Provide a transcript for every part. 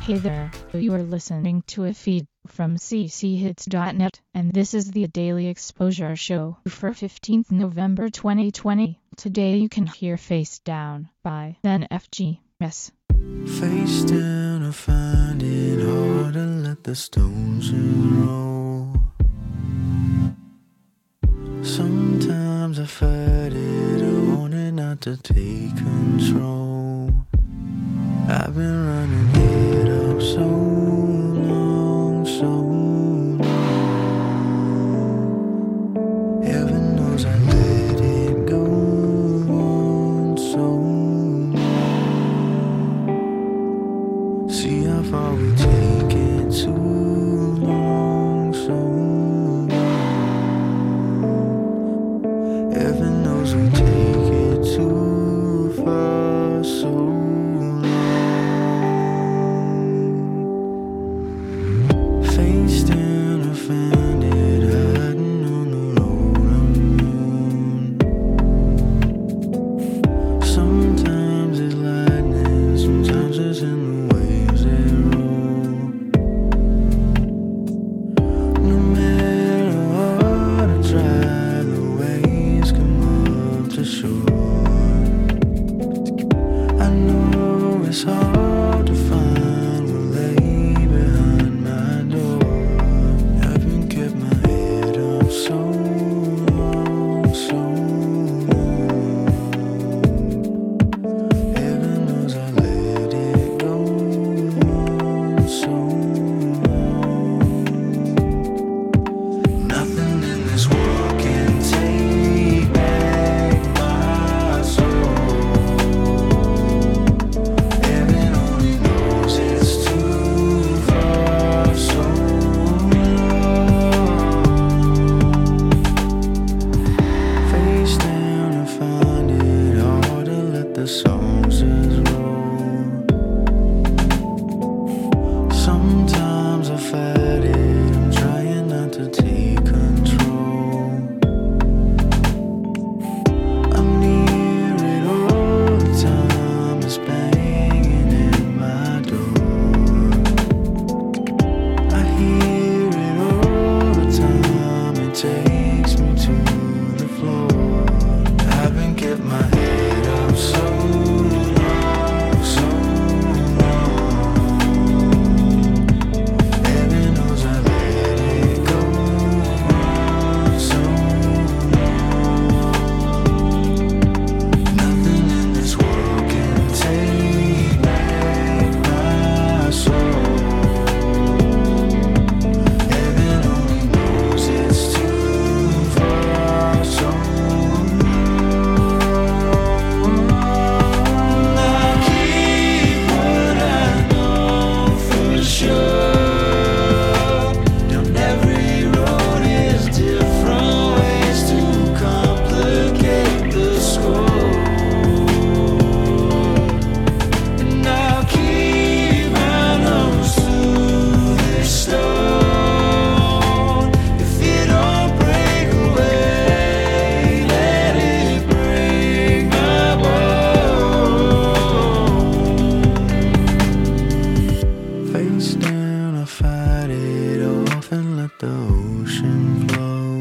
Hey there, you are listening to a feed from cchits.net, and this is the Daily Exposure Show for 15th November 2020. Today you can hear Face Down by NFGS. Face down, I find it hard to let the stones roll. Sometimes I fight it, I want it not to take control. I've been running it up so long, so long. Heaven knows I let it go on so long. See how far we take it too long, so long. Heaven knows we take it too far, so long. Face down, I find it hiding on the road I'm on. Sometimes it's lightning, sometimes it's in the waves that roll. No matter what I try, the waves come up to shore. I know it's hard to find what lay behind my door. I've been kept my head up so long, so long. Heaven knows I let it go on so long. Nothing in this world can take back my soul. Heaven only knows it's too far, so long. Face down, I find it hard to let the songs just roll. Sometimes I fight it, I'm trying not to take control. I'm near it all the time, it's banging at my door. I hear it all the time, it takes me to the floor. I've been kept my head up so long, so long. Heaven knows I let it go on so long. Nothing in this world can take back my soul. Heaven only knows it's too far, so long. I'll keep what I know for sure. Down every road is different ways to complicate the score. And I'll keep my nose to this stone. If it don't break away, let it break my bone. Face down, I fight it off and let the ocean flow.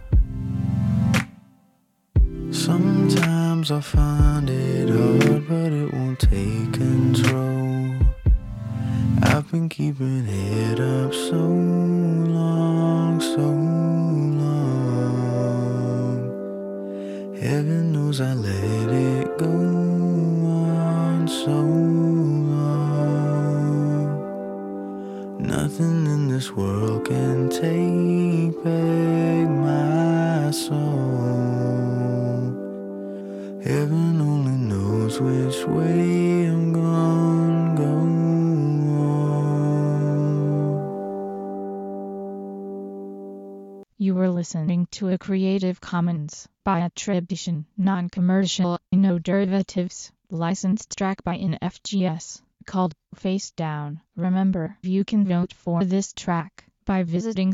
Sometimes I find it hard, but it won't take control. I've been keeping it up so long, so long. Heaven knows I let it go on so long. Nothing in this world can take back my soul. Heaven only knows which way I'm gonna go on. You were listening to a Creative Commons by attribution, non-commercial, no derivatives, licensed track by NFGS, called Face Down. Remember, you can vote for this track by visiting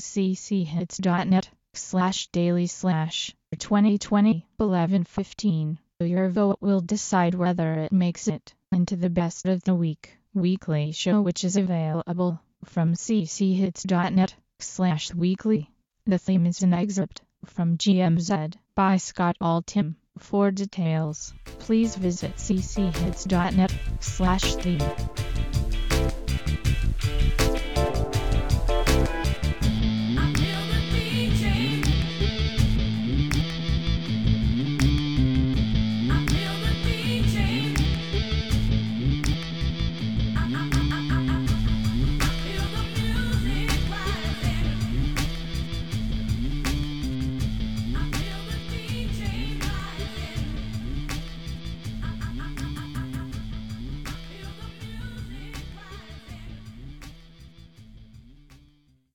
cchits.net/daily/2020-11-15. Your vote will decide whether it makes it into the best of the week. weekly show which is available from cchits.net/weekly. The theme is an excerpt from GMZ by Scott Altham. For details, please visit cchits.net/theme.